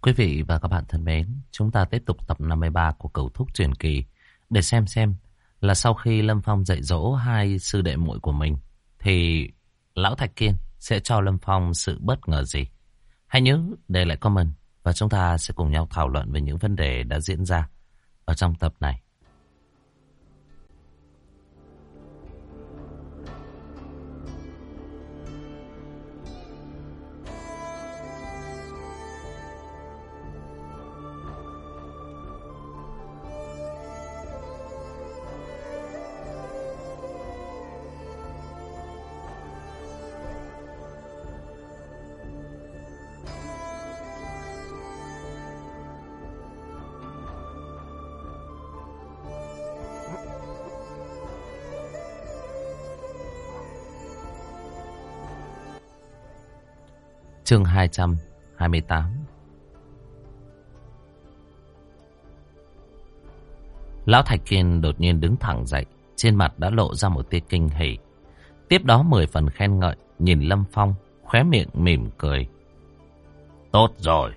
Quý vị và các bạn thân mến, chúng ta tiếp tục tập 53 của Cửu Thúc Truyền Kỳ để xem là sau khi Lâm Phong dạy dỗ hai sư đệ muội của mình thì Lão Thạch Kiên sẽ cho Lâm Phong sự bất ngờ gì. Hãy nhớ để lại comment và chúng ta sẽ cùng nhau thảo luận về những vấn đề đã diễn ra ở trong tập này. Chương 228. Lão Thạch Kiên đột nhiên đứng thẳng dậy, trên mặt đã lộ ra một tia kinh hỉ. Tiếp đó 10 phần khen ngợi, nhìn Lâm Phong, khóe miệng mỉm cười. Tốt rồi.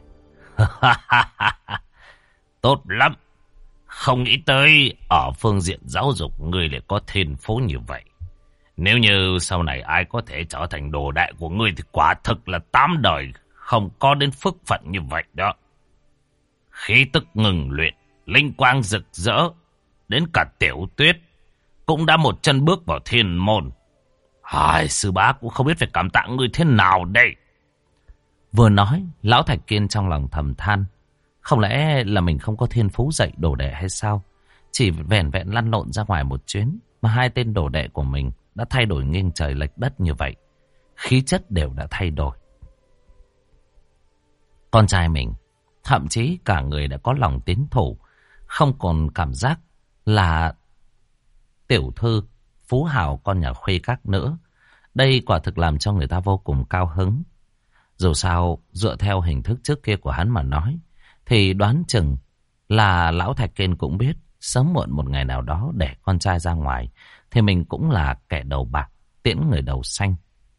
Tốt lắm. Không nghĩ tới ở phương diện giáo dục ngươi lại có thiên phú như vậy. Nếu như sau này ai có thể trở thành đồ đệ của ngươi thì quả thực là 8 đời không có đến phước phận như vậy đó. Khí tức ngừng luyện, linh quang rực rỡ, đến cả Tiểu Tuyết cũng đã một chân bước vào thiên môn. Sư bá cũng không biết phải cảm tạ ngươi thế nào đây. Vừa nói, Lão Thạch Kiên trong lòng thầm than. Không lẽ là mình không có thiên phú dạy đồ đệ hay sao? Chỉ vẻn vẹn lăn lộn ra ngoài một chuyến mà hai tên đồ đệ của mình đã thay đổi nghiêng trời lệch đất như vậy. Khí chất đều đã thay đổi. Con trai mình, thậm chí cả người đã có lòng tiến thủ, không còn cảm giác là tiểu thư, phú hào con nhà khuê các nữa. Đây quả thực làm cho người ta vô cùng cao hứng. Dù sao, dựa theo hình thức trước kia của hắn mà nói, thì đoán chừng là Lão Thạch Kiên cũng biết sớm muộn một ngày nào đó để con trai ra ngoài thì mình cũng là kẻ đầu bạc, tiễn người đầu xanh.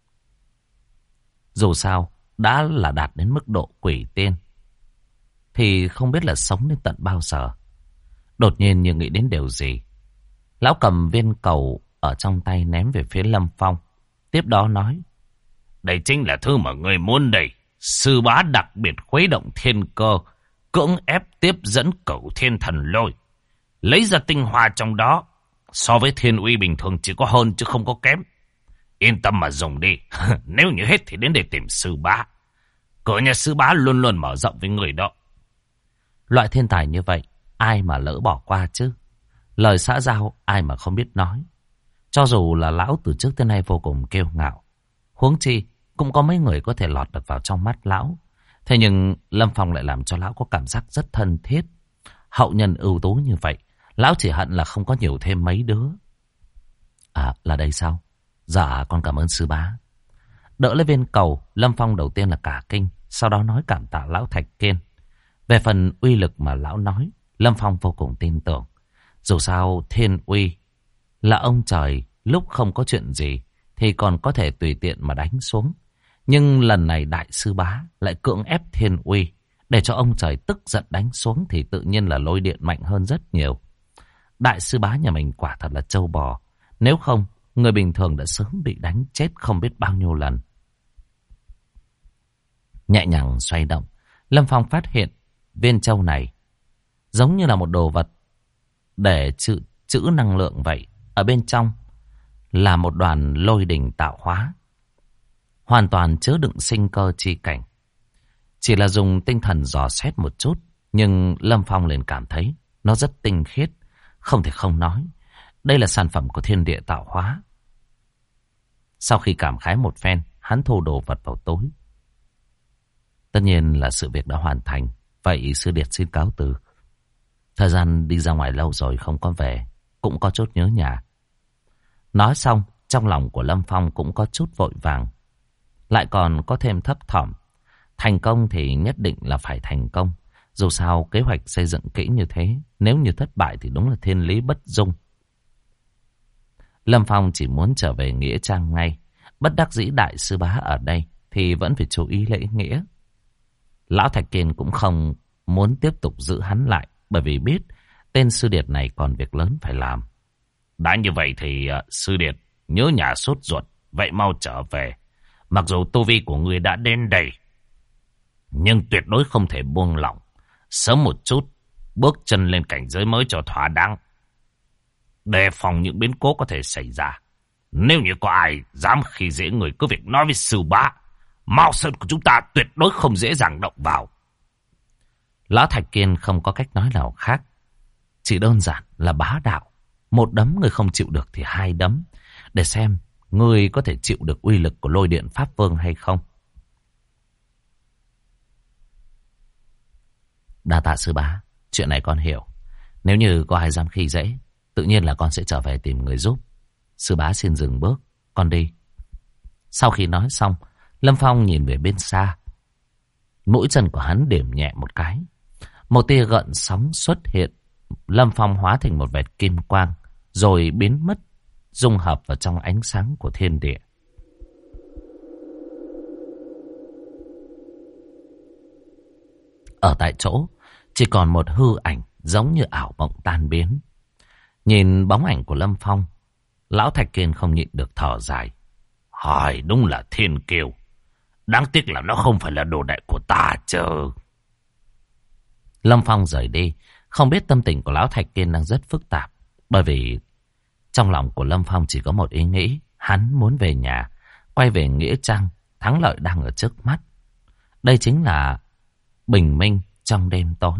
Dù sao, đã là đạt đến mức độ quỷ tiên, thì không biết là sống đến tận bao giờ. Đột nhiên như nghĩ đến điều gì, Lão cầm viên cầu ở trong tay ném về phía Lâm Phong. Tiếp đó nói, đây chính là thứ mà người muốn đây. Sư bá đặc biệt khuấy động thiên cơ, cưỡng ép tiếp dẫn Cửu Thiên Thần Lôi, lấy ra tinh hoa trong đó. So với thiên uy bình thường chỉ có hơn chứ không có kém. Yên tâm mà dùng đi. Nếu như hết thì đến để tìm sư bá. Cửa nhà sư bá luôn luôn mở rộng với người đó. Loại thiên tài như vậy, ai mà lỡ bỏ qua chứ? Lời xã giao ai mà không biết nói. Cho dù là lão từ trước tới nay vô cùng kiêu ngạo, huống chi cũng có mấy người có thể lọt được vào trong mắt lão. Thế nhưng Lâm Phong lại làm cho lão có cảm giác rất thân thiết. Hậu nhân ưu tú như vậy, lão chỉ hận là không có nhiều thêm mấy đứa. À, là đây sao? Dạ, con cảm ơn sư bá. Đỡ lấy viên cầu, Lâm Phong đầu tiên là cả kinh, sau đó nói cảm tạ Lão Thạch Kiên. Về phần uy lực mà lão nói, Lâm Phong vô cùng tin tưởng. Dù sao thiên uy là ông trời, lúc không có chuyện gì thì còn có thể tùy tiện mà đánh xuống. Nhưng lần này đại sư bá lại cưỡng ép thiên uy, để cho ông trời tức giận đánh xuống thì tự nhiên là lôi điện mạnh hơn rất nhiều. Đại sư bá nhà mình quả thật là trâu bò. Nếu không, người bình thường đã sớm bị đánh chết không biết bao nhiêu lần. Nhẹ nhàng xoay động, Lâm Phong phát hiện viên châu này giống như là một đồ vật để trữ năng lượng vậy. Ở bên trong là một đoàn lôi đình tạo hóa, hoàn toàn chứa đựng sinh cơ chi cảnh. Chỉ là dùng tinh thần dò xét một chút, nhưng Lâm Phong liền cảm thấy nó rất tinh khiết, không thể không nói. Đây là sản phẩm của thiên địa tạo hóa. Sau khi cảm khái một phen, hắn thu đồ vật vào túi. Tất nhiên là sự việc đã hoàn thành. Vậy sư điệt xin cáo từ. Thời gian đi ra ngoài lâu rồi không có về, cũng có chút nhớ nhà. Nói xong, trong lòng của Lâm Phong cũng có chút vội vàng, lại còn có thêm thấp thỏm. Thành công thì nhất định là phải thành công. Dù sao kế hoạch xây dựng kỹ như thế, nếu như thất bại thì đúng là thiên lý bất dung. Lâm Phong chỉ muốn trở về nghĩa trang ngay. Bất đắc dĩ đại sư bá ở đây thì vẫn phải chú ý lễ nghĩa. Lão Thạch Kiên cũng không muốn tiếp tục giữ hắn lại, bởi vì biết tên sư điệt này còn việc lớn phải làm. Đã như vậy thì sư điệt nhớ nhà sốt ruột, vậy mau trở về. Mặc dù tu vi của ngươi đã đến đây, nhưng tuyệt đối không thể buông lỏng. Sớm một chút, bước chân lên cảnh giới mới cho thỏa đáng. Đề phòng những biến cố có thể xảy ra. Nếu như có ai dám khi dễ người, cứ việc nói với sư bá. Mao Sơn của chúng ta tuyệt đối không dễ dàng động vào. Lão Thạch Kiên không có cách nói nào khác. Chỉ đơn giản là bá đạo. Một đấm người không chịu được thì hai đấm. Để xem người có thể chịu được uy lực của lôi điện Pháp Vương hay không. Đa tạ sư bá. Chuyện này con hiểu. Nếu như có ai dám khi dễ, tự nhiên là con sẽ trở về tìm người giúp. Sư bá xin dừng bước, con đi. Sau khi nói xong, Lâm Phong nhìn về bên xa. Mũi chân của hắn điểm nhẹ một cái. Một tia gợn sóng xuất hiện. Lâm Phong hóa thành một vệt kim quang, rồi biến mất, dung hợp vào trong ánh sáng của thiên địa. Ở tại chỗ, chỉ còn một hư ảnh giống như ảo mộng tan biến. Nhìn bóng ảnh của Lâm Phong, Lão Thạch Kiên không nhịn được thở dài. Hỏi đúng là thiên kiêu. Đáng tiếc là nó không phải là đồ đệ của ta chứ. Lâm Phong rời đi, không biết tâm tình của Lão Thạch Kiên đang rất phức tạp. Bởi vì trong lòng của Lâm Phong chỉ có một ý nghĩ, hắn muốn về nhà, quay về Nghĩa Trang, thắng lợi đang ở trước mắt. Đây chính là bình minh trong đêm tối.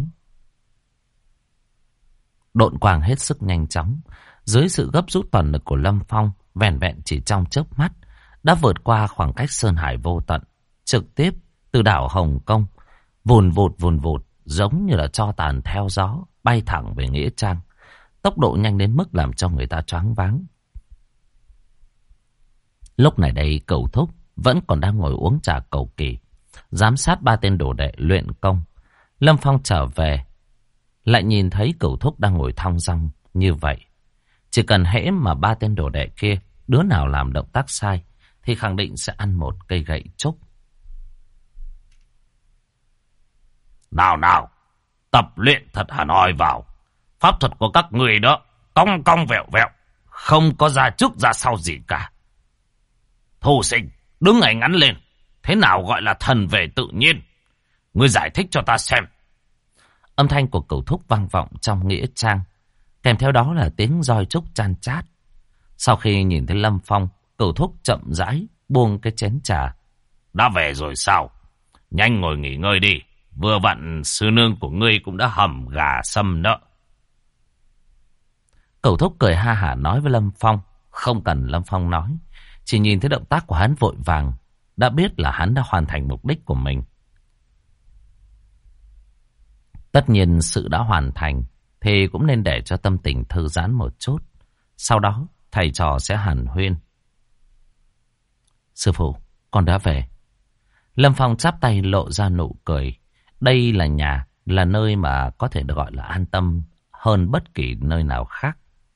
Độn quang hết sức nhanh chóng, dưới sự gấp rút toàn lực của Lâm Phong, vẻn vẹn chỉ trong chớp mắt đã vượt qua khoảng cách sơn hải vô tận, trực tiếp từ đảo Hồng Kông vùn vụt giống như là tro tàn theo gió bay thẳng về Nghĩa Trang, tốc độ nhanh đến mức làm cho người ta choáng váng. Lúc này đây Cẩu Thúc vẫn còn đang ngồi uống trà cầu kỳ, giám sát ba tên đồ đệ luyện công. Lâm Phong trở về, lại nhìn thấy Cẩu Thúc đang ngồi thong dong như vậy. Chỉ cần hễ mà ba tên đồ đệ kia đứa nào làm động tác sai thì khẳng định sẽ ăn một cây gậy trúc. Nào, tập luyện thật hẳn hoi vào. Pháp thuật của các người đó cong cong vẹo vẹo, không có ra trước ra sau gì cả. Thu Sinh, đứng ngay ngắn lên. Thế nào gọi là thần về tự nhiên? Ngươi giải thích cho ta xem. Âm thanh của Cẩu Thúc vang vọng trong Nghĩa Trang, kèm theo đó là tiếng roi trúc chan chát. Sau khi nhìn thấy Lâm Phong, Cẩu Thúc chậm rãi buông cái chén trà. Đã về rồi sao? Nhanh ngồi nghỉ ngơi đi. Vừa vặn sư nương của ngươi cũng đã hầm gà sâm nợ. Cẩu Thúc cười ha hả nói với Lâm Phong. Không cần Lâm Phong nói, chỉ nhìn thấy động tác của hắn vội vàng, đã biết là hắn đã hoàn thành mục đích của mình. Tất nhiên sự đã hoàn thành thì cũng nên để cho tâm tình thư giãn một chút. Sau đó thầy trò sẽ hàn huyên. Sư phụ, con đã về. Lâm Phong chắp tay lộ ra nụ cười. Đây là nhà, là nơi mà có thể được gọi là an tâm hơn bất kỳ nơi nào khác.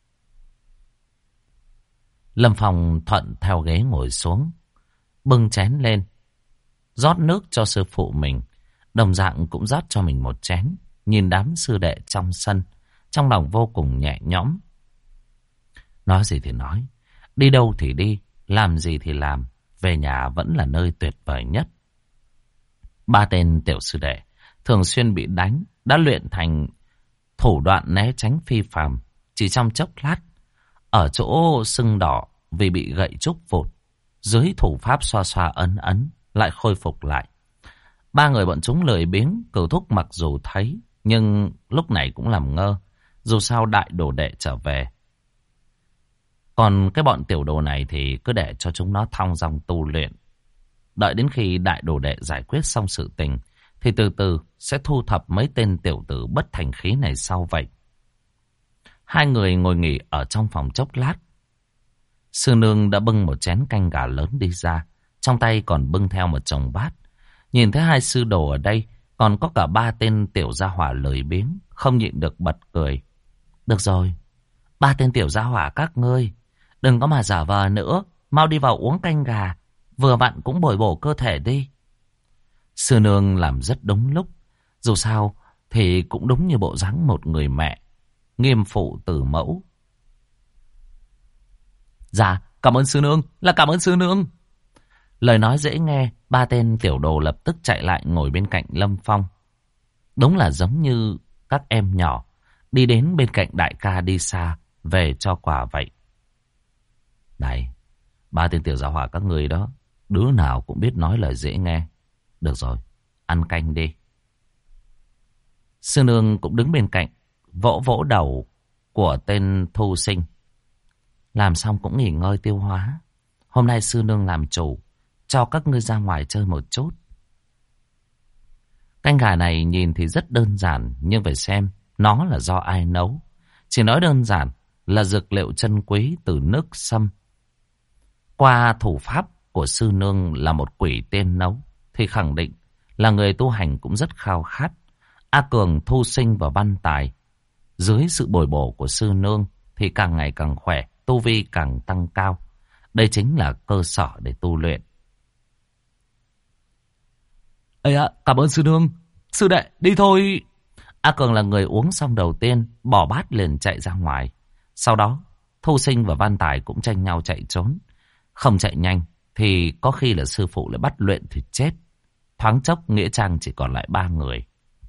Lâm Phong thuận theo ghế ngồi xuống, bưng chén lên, rót nước cho sư phụ mình, đồng dạng cũng rót cho mình một chén. Nhìn đám sư đệ trong sân, trong lòng vô cùng nhẹ nhõm. Nói gì thì nói, đi đâu thì đi, làm gì thì làm, về nhà vẫn là nơi tuyệt vời nhất. Ba tên tiểu sư đệ thường xuyên bị đánh, đã luyện thành thủ đoạn né tránh phi phàm. Chỉ trong chốc lát, ở chỗ sưng đỏ vì bị gậy trúc vụt, dưới thủ pháp xoa xoa ấn ấn, lại khôi phục lại. Ba người bọn chúng lười biếng, Cẩu Thúc mặc dù thấy, nhưng lúc này cũng làm ngơ. Dù sao đại đồ đệ trở về. Còn cái bọn tiểu đồ này thì cứ để cho chúng nó thong dong tu luyện. Đợi đến khi đại đồ đệ giải quyết xong sự tình, thì từ từ sẽ thu thập mấy tên tiểu tử bất thành khí này sau vậy. Hai người ngồi nghỉ ở trong phòng chốc lát. Sư nương đã bưng một chén canh gà lớn đi ra, trong tay còn bưng theo một chồng bát. Nhìn thấy hai sư đồ ở đây, còn có cả ba tên tiểu gia hỏa lười biếng, không nhịn được bật cười. Được rồi, ba tên tiểu gia hỏa các ngươi, đừng có mà giả vờ nữa, mau đi vào uống canh gà, vừa vặn cũng bồi bổ cơ thể đi. Sư nương làm rất đúng lúc. Dù sao thì cũng đúng như bộ dáng một người mẹ, nghiêm phụ tử mẫu. Dạ, cảm ơn sư nương, là cảm ơn sư nương. Lời nói dễ nghe, ba tên tiểu đồ lập tức chạy lại ngồi bên cạnh Lâm Phong. Đúng là giống như các em nhỏ đi đến bên cạnh đại ca đi xa về cho quà vậy. Này, ba tên tiểu gia hỏa các người đó, đứa nào cũng biết nói lời dễ nghe. Được rồi, ăn canh đi. Sư nương cũng đứng bên cạnh, vỗ vỗ đầu của tên thu sinh. Làm xong cũng nghỉ ngơi tiêu hóa. Hôm nay sư nương làm chủ, cho các ngươi ra ngoài chơi một chút. Canh gà này nhìn thì rất đơn giản, nhưng phải xem nó là do ai nấu. Chỉ nói đơn giản là dược liệu chân quý từ nước Sâm. Qua thủ pháp của sư nương là một quỷ tiên nấu, thì khẳng định là người tu hành cũng rất khao khát. A Cường, Thu Sinh và Văn Tài dưới sự bồi bổ của sư nương thì càng ngày càng khỏe, tu vi càng tăng cao. Đây chính là cơ sở để tu luyện. Ây ạ, cảm ơn sư nương. Sư đệ, đi thôi. A Cường là người uống xong đầu tiên, bỏ bát liền chạy ra ngoài. Sau đó, Thu Sinh và Văn Tài cũng tranh nhau chạy trốn. Không chạy nhanh thì có khi là sư phụ lại bắt luyện thì chết. Thoáng chốc nghĩa trang chỉ còn lại 3 người.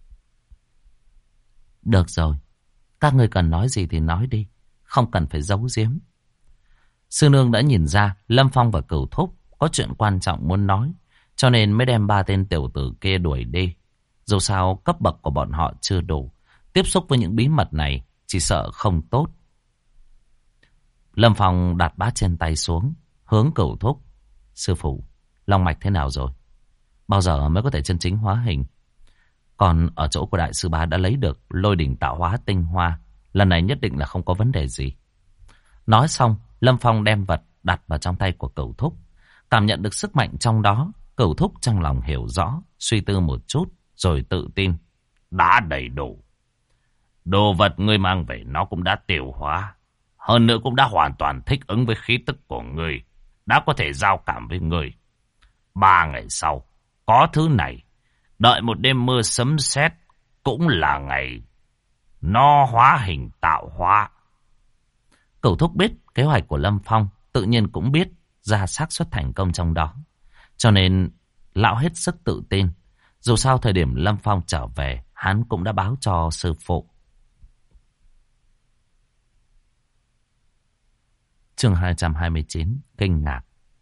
Được rồi, các người cần nói gì thì nói đi, không cần phải giấu giếm. Sư nương đã nhìn ra Lâm Phong và Cửu Thúc có chuyện quan trọng muốn nói, cho nên mới đem 3 tên tiểu tử kia đuổi đi. Dù sao cấp bậc của bọn họ chưa đủ, tiếp xúc với những bí mật này chỉ sợ không tốt. Lâm Phong đặt bát trên tay xuống, hướng Cửu Thúc. Sư phụ, long mạch thế nào rồi? Bao giờ mới có thể chân chính hóa hình? Còn ở chỗ của đại sư bá đã lấy được lôi đỉnh tạo hóa tinh hoa, lần này nhất định là không có vấn đề gì. Nói xong, Lâm Phong đem vật đặt vào trong tay của Cửu Thúc. Cảm nhận được sức mạnh trong đó, Cửu Thúc trong lòng hiểu rõ, suy tư một chút, rồi tự tin. Đã đầy đủ. Đồ vật ngươi mang về nó cũng đã tiêu hóa. Hơn nữa cũng đã hoàn toàn thích ứng với khí tức của ngươi. Đã có thể giao cảm với ngươi. 3 ngày sau, có thứ này. Đợi một đêm mưa sấm sét cũng là ngày nó hóa hình tạo hóa. Cửu Thúc biết kế hoạch của Lâm Phong, tự nhiên cũng biết ra xác suất thành công trong đó. Cho nên lão hết sức tự tin. Dù sao thời điểm Lâm Phong trở về, hắn cũng đã báo cho sư phụ. Chương 229, kinh ngạc.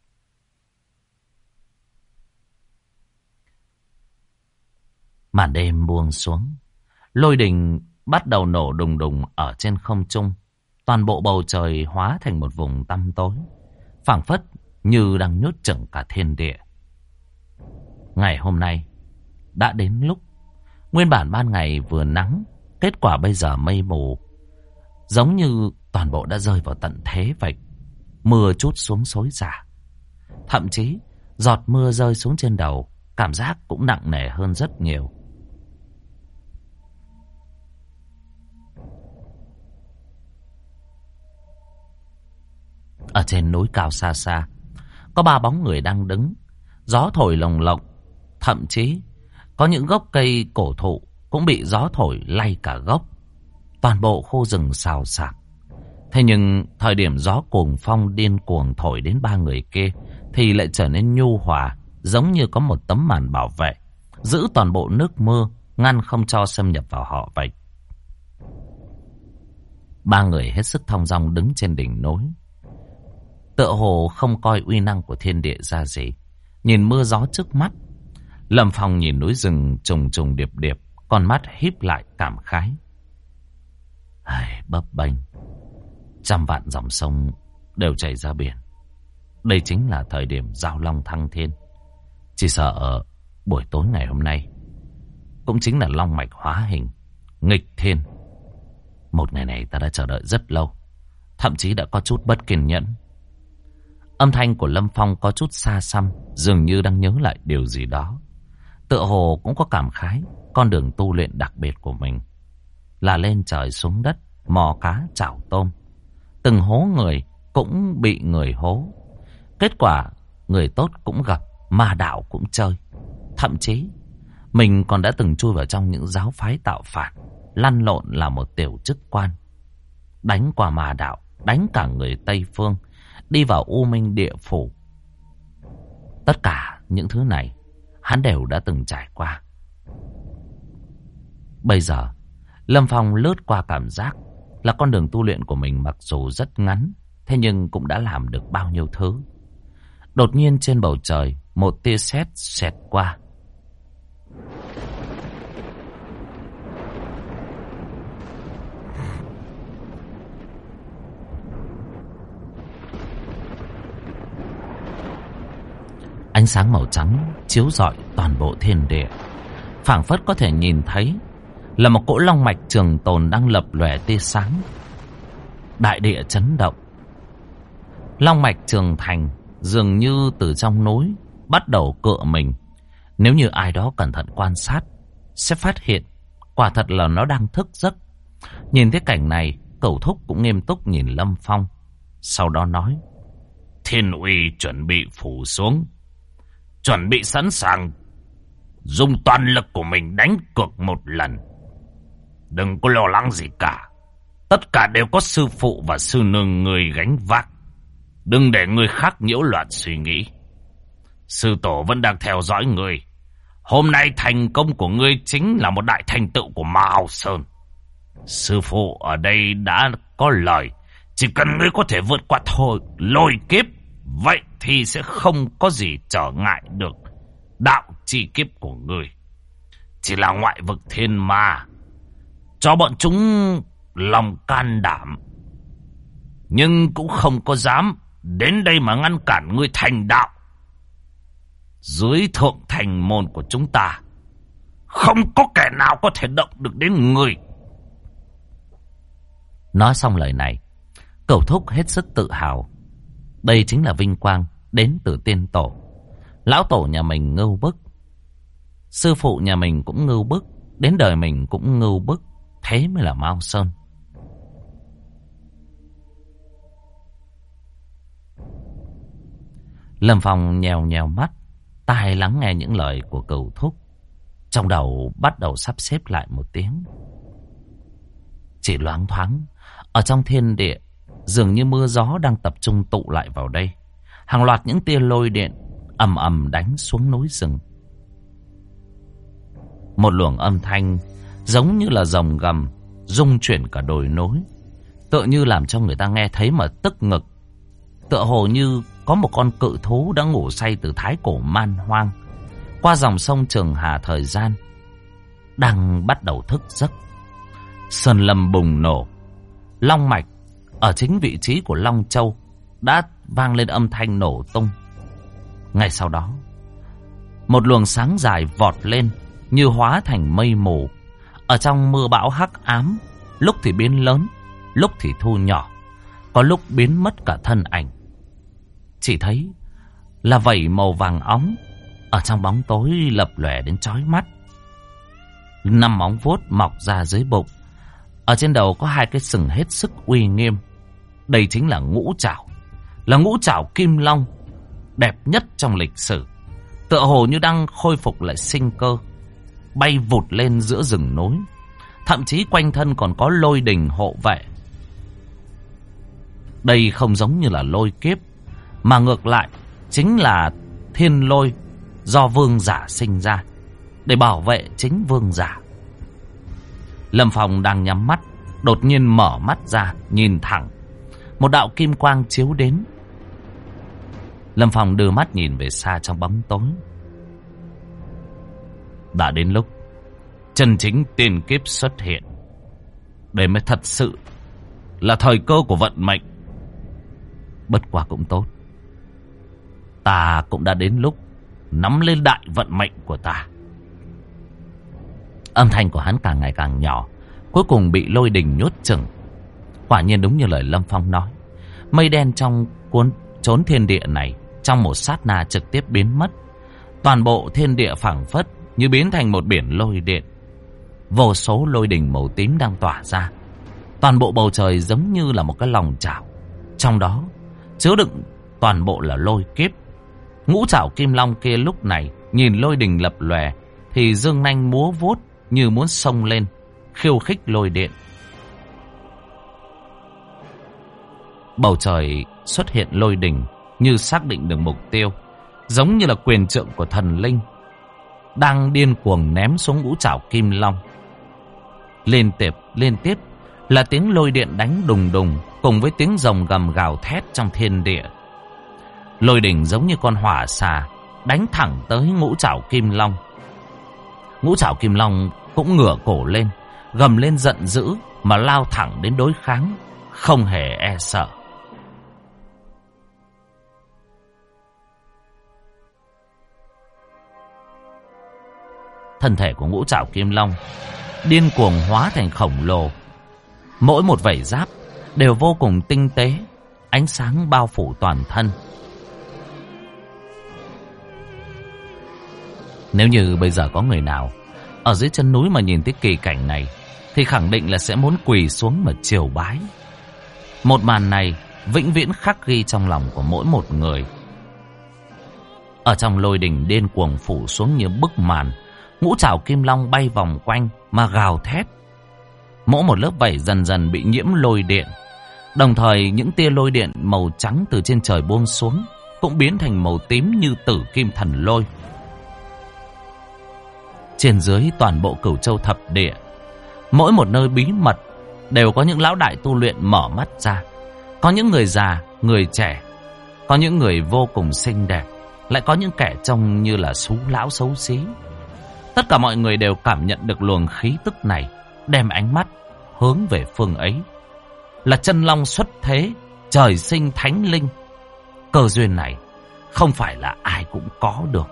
Màn đêm buông xuống, lôi đình bắt đầu nổ đùng đùng ở trên không trung. Toàn bộ bầu trời hóa thành một vùng tăm tối, phảng phất như đang nhốt chửng cả thiên địa. Ngày hôm nay đã đến lúc, nguyên bản ban ngày vừa nắng, kết quả bây giờ mây mù, giống như toàn bộ đã rơi vào tận thế vậy. Mưa trút xuống xối xả, thậm chí giọt mưa rơi xuống trên đầu, cảm giác cũng nặng nề hơn rất nhiều. Ở trên núi cao xa xa, có 3 bóng người đang đứng, gió thổi lồng lộng, thậm chí có những gốc cây cổ thụ cũng bị gió thổi lay cả gốc. Toàn bộ khu rừng xào xạc. Thế nhưng thời điểm gió cuồng phong điên cuồng thổi đến 3 người kia thì lại trở nên nhu hòa, giống như có một tấm màn bảo vệ, giữ toàn bộ nước mưa, ngăn không cho xâm nhập vào họ vậy. 3 người hết sức thong dong đứng trên đỉnh núi, tựa hồ không coi uy năng của thiên địa ra gì, nhìn mưa gió trước mắt. Lâm Phong nhìn núi rừng trùng trùng điệp điệp, con mắt híp lại cảm khái. Bấp bênh, trăm vạn dòng sông đều chảy ra biển. Đây chính là thời điểm giao long thăng thiên. Chỉ sợ buổi tối ngày hôm nay cũng chính là long mạch hóa hình, nghịch thiên. Một ngày này ta đã chờ đợi rất lâu, thậm chí đã có chút bất kiên nhẫn. Âm thanh của Lâm Phong có chút xa xăm, dường như đang nhớ lại điều gì đó. Tựa hồ cũng có cảm khái con đường tu luyện đặc biệt của mình là lên trời xuống đất, mò cá chảo tôm. Từng hố người cũng bị người hố. Kết quả người tốt cũng gặp, ma đạo cũng chơi. Thậm chí mình còn đã từng chui vào trong những giáo phái tạo phản, lăn lộn là một tiểu chức quan, đánh qua ma đạo, đánh cả người Tây Phương, đi vào U Minh địa phủ. Tất cả những thứ này hắn đều đã từng trải qua. Bây giờ Lâm Phong lướt qua cảm giác là con đường tu luyện của mình mặc dù rất ngắn, thế nhưng cũng đã làm được bao nhiêu thứ. Đột nhiên trên bầu trời một tia sét xẹt qua. Ánh sáng màu trắng chiếu rọi toàn bộ thiên địa, phảng phất có thể nhìn thấy là một cỗ long mạch trường tồn đang lập lòe tia sáng. Đại địa chấn động. Long mạch trường thành dường như từ trong núi bắt đầu cựa mình. Nếu như ai đó cẩn thận quan sát sẽ phát hiện quả thật là nó đang thức giấc. Nhìn thấy cảnh này, Cẩu Thúc cũng nghiêm túc nhìn Lâm Phong, sau đó nói: Thiên uy chuẩn bị phủ xuống, chuẩn bị sẵn sàng dùng toàn lực của mình đánh cược một lần. Đừng có lo lắng gì cả, tất cả đều có sư phụ và sư nương người gánh vác. Đừng để người khác nhiễu loạn suy nghĩ. Sư tổ vẫn đang theo dõi người. Hôm nay thành công của ngươi chính là một đại thành tựu của Mao Sơn. Sư phụ ở đây đã có lời, chỉ cần ngươi có thể vượt qua thôi lôi kiếp, vậy thì sẽ không có gì trở ngại được đạo chi kiếp của ngươi. Chỉ là ngoại vực thiên ma cho bọn chúng lòng can đảm, nhưng cũng không có dám đến đây mà ngăn cản ngươi thành đạo. Dưới thượng thành môn của chúng ta không có kẻ nào có thể động được đến ngươi. Nói xong lời này, Cẩu Thúc hết sức tự hào. Đây chính là vinh quang đến từ tiên tổ. Lão tổ nhà mình ngưu bức, sư phụ nhà mình cũng ngưu bức, đến đời mình cũng ngưu bức. Thế mới là Mao Sơn. Lâm Phong nhèo nhèo mắt, tai lắng nghe những lời của Cẩu Thúc. Trong đầu bắt đầu sắp xếp lại một tiếng. Chỉ loáng thoáng, ở trong thiên địa dường như mưa gió đang tập trung tụ lại vào đây. Hàng loạt những tia lôi điện ầm ầm đánh xuống núi rừng. Một luồng âm thanh giống như là rồng gầm rung chuyển cả đồi núi, tựa như làm cho người ta nghe thấy mà tức ngực. Tựa hồ như có một con cự thú đã ngủ say từ thái cổ man hoang, qua dòng sông Trường Hà thời gian, đang bắt đầu thức giấc. Sơn lâm bùng nổ, long mạch ở chính vị trí của Long Châu đã vang lên âm thanh nổ tung. Ngay sau đó, một luồng sáng dài vọt lên như hóa thành mây mù. Ở trong mưa bão hắc ám, lúc thì biến lớn, lúc thì thu nhỏ, có lúc biến mất cả thân ảnh. Chỉ thấy là vảy màu vàng óng ở trong bóng tối lập lòe đến chói mắt. 5 móng vuốt mọc ra dưới bụng. Ở trên đầu có 2 cái sừng hết sức uy nghiêm. Đây chính là ngũ trảo, là ngũ trảo kim long đẹp nhất trong lịch sử. Tựa hồ như đang khôi phục lại sinh cơ, bay vụt lên giữa rừng núi. Thậm chí quanh thân còn có lôi đình hộ vệ. Đây không giống như là lôi kiếp, mà ngược lại chính là thiên lôi do vương giả sinh ra, để bảo vệ chính vương giả. Lâm Phong đang nhắm mắt, đột nhiên mở mắt ra, nhìn thẳng. Một đạo kim quang chiếu đến. Lâm Phong đưa mắt nhìn về xa trong bóng tối. Đã đến lúc chân chính tiên kiếp xuất hiện. Đây mới thật sự là thời cơ của vận mệnh. Bất quá cũng tốt, ta cũng đã đến lúc nắm lên đại vận mệnh của ta. Âm thanh của hắn càng ngày càng nhỏ, cuối cùng bị lôi đình nhốt chừng. Quả nhiên đúng như lời Lâm Phong nói, mây đen trong chốn thiên địa này trong một sát na trực tiếp biến mất. Toàn bộ thiên địa phảng phất như biến thành một biển lôi điện. Vô số lôi đình màu tím đang tỏa ra. Toàn bộ bầu trời giống như là một cái lòng chảo, trong đó chứa đựng toàn bộ là lôi kiếp. Ngũ trảo kim long kia lúc này nhìn lôi đình lập lòe thì giương nanh múa vuốt như muốn xông lên, khiêu khích lôi điện. Bầu trời xuất hiện lôi đình như xác định được mục tiêu, giống như là quyền trượng của thần linh đang điên cuồng ném xuống ngũ trảo kim long. Liên tiếp là tiếng lôi điện đánh đùng đùng cùng với tiếng rồng gầm gào thét trong thiên địa. Lôi đình giống như con hỏa xà đánh thẳng tới ngũ trảo kim long. Ngũ trảo kim long cũng ngửa cổ lên, gầm lên giận dữ mà lao thẳng đến đối kháng, không hề e sợ. Thân thể của ngũ trảo kim long điên cuồng hóa thành khổng lồ. Mỗi một vảy giáp đều vô cùng tinh tế, ánh sáng bao phủ toàn thân. Nếu như bây giờ có người nào ở dưới chân núi mà nhìn thấy kỳ cảnh này thì khẳng định là sẽ muốn quỳ xuống mà triều bái. Một màn này vĩnh viễn khắc ghi trong lòng của mỗi một người. Ở trong lôi đình điên cuồng phủ xuống như bức màn, ngũ trảo kim long bay vòng quanh mà gào thét. Mỗi một lớp vảy dần dần bị nhiễm lôi điện. Đồng thời những tia lôi điện màu trắng từ trên trời buông xuống cũng biến thành màu tím như tử kim thần lôi. Trên dưới toàn bộ Cửu Châu thập địa, mỗi một nơi bí mật đều có những lão đại tu luyện mở mắt ra. Có những người già, người trẻ, có những người vô cùng xinh đẹp, lại có những kẻ trông như là xú lão xấu xí. Tất cả mọi người đều cảm nhận được luồng khí tức này, đem ánh mắt hướng về phương ấy. Là chân long xuất thế, trời sinh thánh linh. Cơ duyên này không phải là ai cũng có được.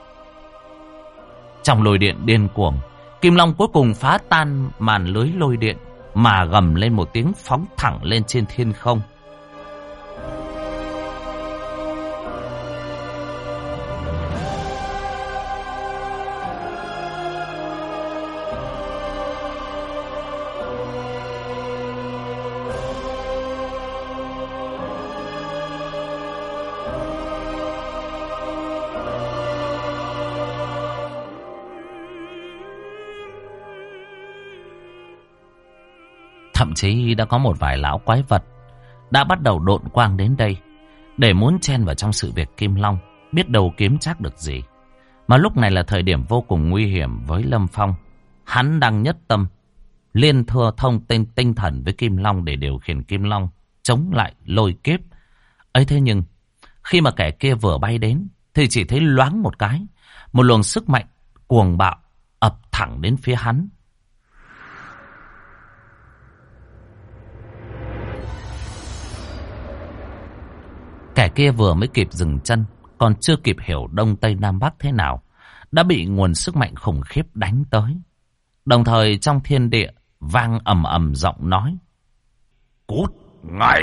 Trong lôi điện điên cuồng, kim long cuối cùng phá tan màn lưới lôi điện mà gầm lên một tiếng phóng thẳng lên trên thiên không. Thậm chí đã có một vài lão quái vật đã bắt đầu độn quang đến đây để muốn chen vào trong sự việc Kim Long, biết đâu kiếm chắc được gì. Mà lúc này là thời điểm vô cùng nguy hiểm với Lâm Phong. Hắn đang nhất tâm liên thừa thông tinh thần với Kim Long để điều khiển Kim Long chống lại lôi kiếp. Ấy thế nhưng khi mà kẻ kia vừa bay đến thì chỉ thấy loáng một cái, một luồng sức mạnh cuồng bạo ập thẳng đến phía hắn. Kẻ kia vừa mới kịp dừng chân, còn chưa kịp hiểu Đông Tây Nam Bắc thế nào, đã bị nguồn sức mạnh khủng khiếp đánh tới. Đồng thời trong thiên địa vang ầm ầm giọng nói: Cút ngay!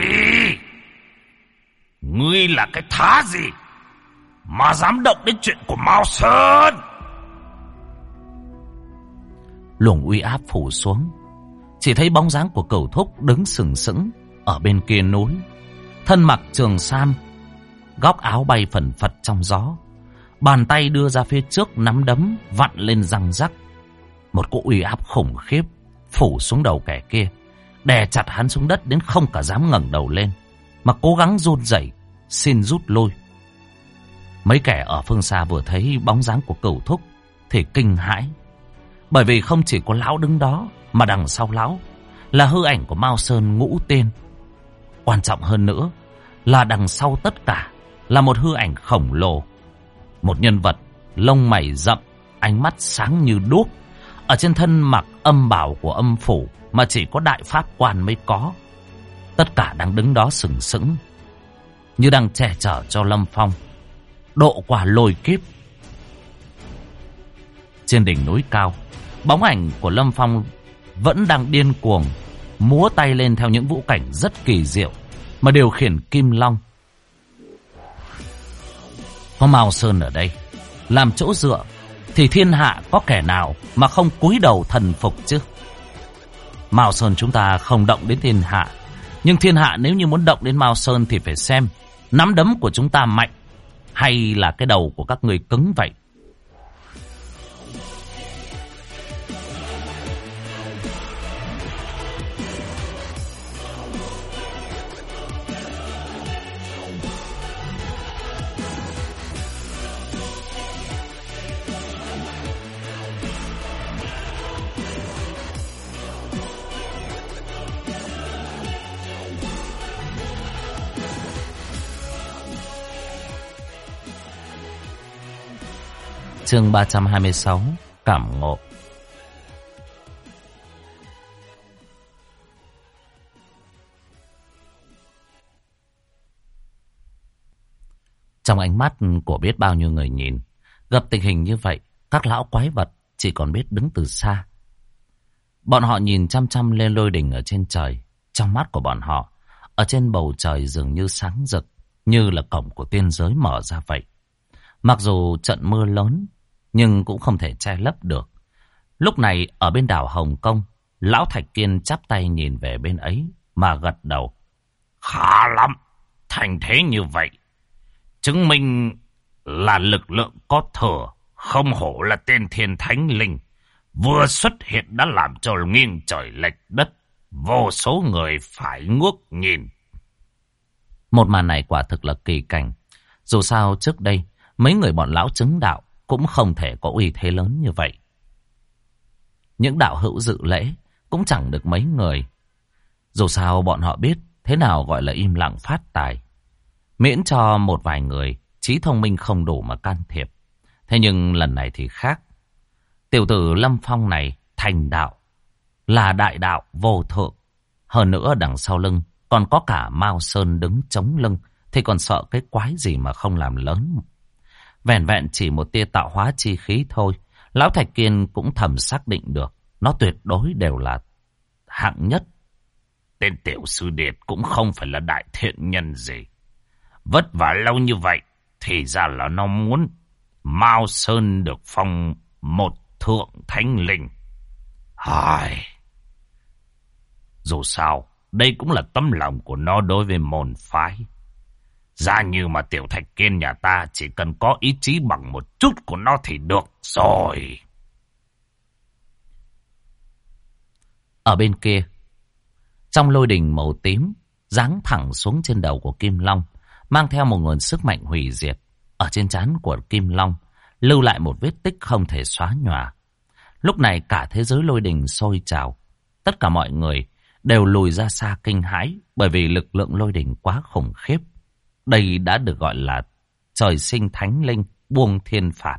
Ngươi là cái thá gì mà dám động đến chuyện của Mao Sơn? Luồng uy áp phủ xuống, chỉ thấy bóng dáng của Cửu Thúc đứng sừng sững ở bên kia núi, thân mặc trường sam, góc áo bay phần phật trong gió, bàn tay đưa ra phía trước nắm đấm vặn lên răng rắc. Một cỗ uy áp khủng khiếp phủ xuống đầu kẻ kia, đè chặt hắn xuống đất đến không cả dám ngẩng đầu lên, mà cố gắng run rẩy xin rút lui. Mấy kẻ ở phương xa vừa thấy bóng dáng của Cửu Thúc thì kinh hãi, bởi vì không chỉ có lão đứng đó, mà đằng sau lão là hư ảnh của Mao Sơn Ngũ Tiên. Quan trọng hơn nữa là đằng sau tất cả là một hư ảnh khổng lồ, một nhân vật lông mày rậm, ánh mắt sáng như đuốc, ở trên thân mặc âm bào của âm phủ mà chỉ có đại pháp quan mới có. Tất cả đang đứng đó sừng sững, như đang che chở cho Lâm Phong độ qua lôi kiếp. Trên đỉnh núi cao, bóng ảnh của Lâm Phong vẫn đang điên cuồng múa tay lên theo những vũ cảnh rất kỳ diệu mà điều khiển Kim Long. Có Mao Sơn ở đây làm chỗ dựa thì thiên hạ có kẻ nào mà không cúi đầu thần phục chứ? Mao Sơn chúng ta không động đến thiên hạ, nhưng thiên hạ nếu như muốn động đến Mao Sơn thì phải xem nắm đấm của chúng ta mạnh hay là cái đầu của các người cứng vậy. Chương 326, cảm ngộ. Trong ánh mắt của biết bao nhiêu người nhìn, gặp tình hình như vậy, các lão quái vật chỉ còn biết đứng từ xa. Bọn họ nhìn chăm chăm lên lôi đình ở trên trời. Trong mắt của bọn họ, ở trên bầu trời dường như sáng rực, như là cổng của tiên giới mở ra vậy. Mặc dù trận mưa lớn, nhưng cũng không thể che lấp được. Lúc này ở bên đảo Hồng Kông, lão Thạch Kiên chắp tay nhìn về bên ấy mà gật đầu. Khá lắm, thành thế như vậy, chứng minh là lực lượng có thừa, không hổ là tên thiên thánh linh. Vừa xuất hiện đã làm cho nghiêng trời lệch đất, vô số người phải ngước nhìn. Một màn này quả thực là kỳ cảnh. Dù sao trước đây, mấy người bọn lão chứng đạo cũng không thể có uy thế lớn như vậy. Những đạo hữu dự lễ cũng chẳng được mấy người. Dù sao bọn họ biết thế nào gọi là im lặng phát tài. Miễn cho một vài người trí thông minh không đủ mà can thiệp. Thế nhưng lần này thì khác. Tiểu tử Lâm Phong này thành đạo, là đại đạo vô thượng. Hơn nữa đằng sau lưng còn có cả Mao Sơn đứng chống lưng, thì còn sợ cái quái gì mà không làm lớn. Vẹn vẹn chỉ một tia tạo hóa chi khí thôi, lão Thạch Kiên cũng thầm xác định được nó tuyệt đối đều là hạng nhất. Tên tiểu sư điệt cũng không phải là đại thiện nhân gì. Vất vả lâu như vậy, thì ra là nó muốn Mao Sơn được phong một thượng thánh linh. Dù sao, đây cũng là tấm lòng của nó đối với môn phái. Ra như mà tiểu Thạch Kiên nhà ta chỉ cần có ý chí bằng một chút của nó thì được rồi. Ở bên kia, trong lôi đình màu tím, giáng thẳng xuống trên đầu của Kim Long, mang theo một nguồn sức mạnh hủy diệt. Ở trên trán của Kim Long, lưu lại một vết tích không thể xóa nhòa. Lúc này cả thế giới lôi đình sôi trào. Tất cả mọi người đều lùi ra xa kinh hãi, bởi vì lực lượng lôi đình quá khủng khiếp. Đây đã được gọi là trời sinh thánh linh buông thiên phạt.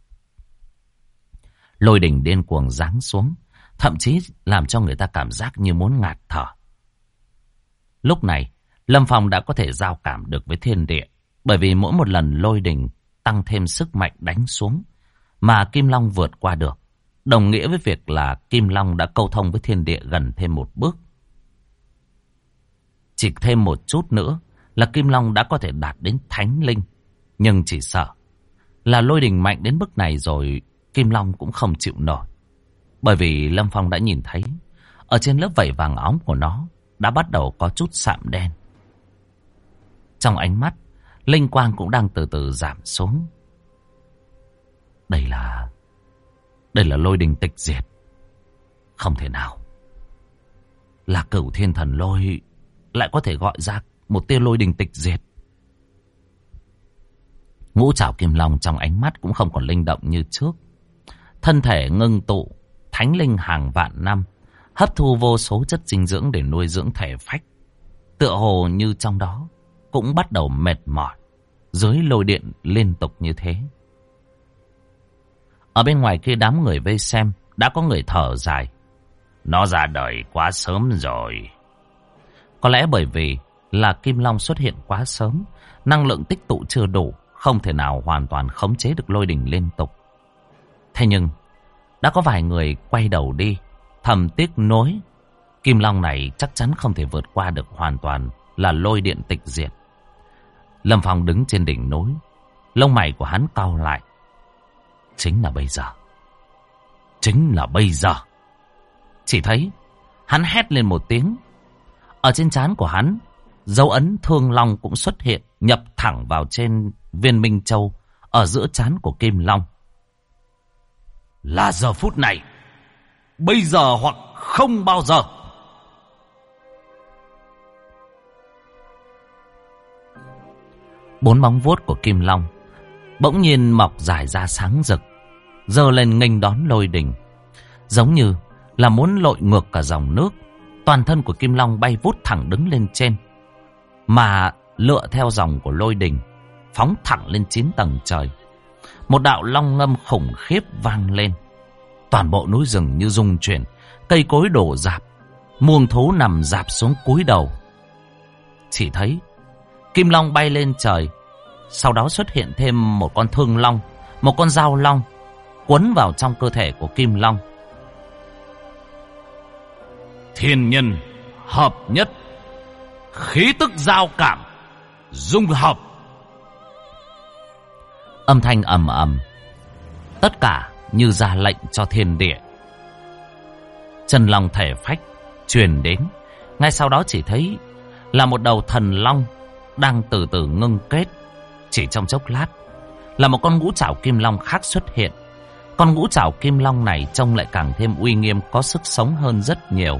Lôi đình điên cuồng giáng xuống, thậm chí làm cho người ta cảm giác như muốn ngạt thở. Lúc này, Lâm Phong đã có thể giao cảm được với thiên địa, bởi vì mỗi một lần lôi đình tăng thêm sức mạnh đánh xuống, mà Kim Long vượt qua được, đồng nghĩa với việc là Kim Long đã câu thông với thiên địa gần thêm một bước. Chỉ thêm một chút nữa là Kim Long đã có thể đạt đến thánh linh. Nhưng chỉ sợ là lôi đình mạnh đến mức này rồi, Kim Long cũng không chịu nổi. Bởi vì Lâm Phong đã nhìn thấy, ở trên lớp vảy vàng óng của nó đã bắt đầu có chút sạm đen. Trong ánh mắt, linh quang cũng đang từ từ giảm xuống. Đây là lôi đình tịch diệt. Không thể nào là Cửu Thiên Thần Lôi lại có thể gọi ra một tia lôi đình tịch diệt. Ngũ trảo Kim Long trong ánh mắt cũng không còn linh động như trước. Thân thể ngưng tụ, thánh linh hàng vạn năm, hấp thu vô số chất dinh dưỡng để nuôi dưỡng thể phách. Tựa hồ như trong đó cũng bắt đầu mệt mỏi dưới lôi điện liên tục như thế. Ở bên ngoài kia đám người vây xem, đã có người thở dài. Nó ra đời quá sớm rồi. Có lẽ bởi vì là Kim Long xuất hiện quá sớm, năng lượng tích tụ chưa đủ, không thể nào hoàn toàn khống chế được lôi đình liên tục. Thế nhưng, đã có vài người quay đầu đi, thầm tiếc nối. Kim Long này chắc chắn không thể vượt qua được hoàn toàn là lôi điện tịch diệt. Lâm Phong đứng trên đỉnh núi, lông mày của hắn cau lại. Chính là bây giờ. Chỉ thấy hắn hét lên một tiếng. Ở trên trán của hắn, dấu ấn Thương Long cũng xuất hiện, nhập thẳng vào trên viên Minh Châu ở giữa trán của Kim Long. Là giờ phút này, bây giờ hoặc không bao giờ. Bốn móng vuốt của Kim Long bỗng nhiên mọc dài ra sáng rực, giơ lên nghênh đón lôi đình, giống như là muốn lội ngược cả dòng nước. Toàn thân của Kim Long bay vút thẳng đứng lên trên, mà lựa theo dòng của lôi đình phóng thẳng lên 9 tầng trời. một đạo long ngâm khủng khiếp vang lên. Toàn bộ núi rừng như rung chuyển, cây cối đổ rạp, muông thú nằm rạp xuống cúi đầu. Chỉ thấy kim long bay lên trời, sau đó xuất hiện thêm một con thương long, một con dao long quấn vào trong cơ thể của kim long. Thiên nhân hợp nhất, khí tức giao cảm dung hợp. Âm thanh ầm ầm, tất cả như ra lệnh cho thiên địa. Chân long thể phách truyền đến, ngay sau đó chỉ thấy là một đầu thần long đang từ từ ngưng kết. Chỉ trong chốc lát là một con ngũ trảo kim long khác xuất hiện. Con ngũ trảo kim long này trông lại càng thêm uy nghiêm, có sức sống hơn rất nhiều.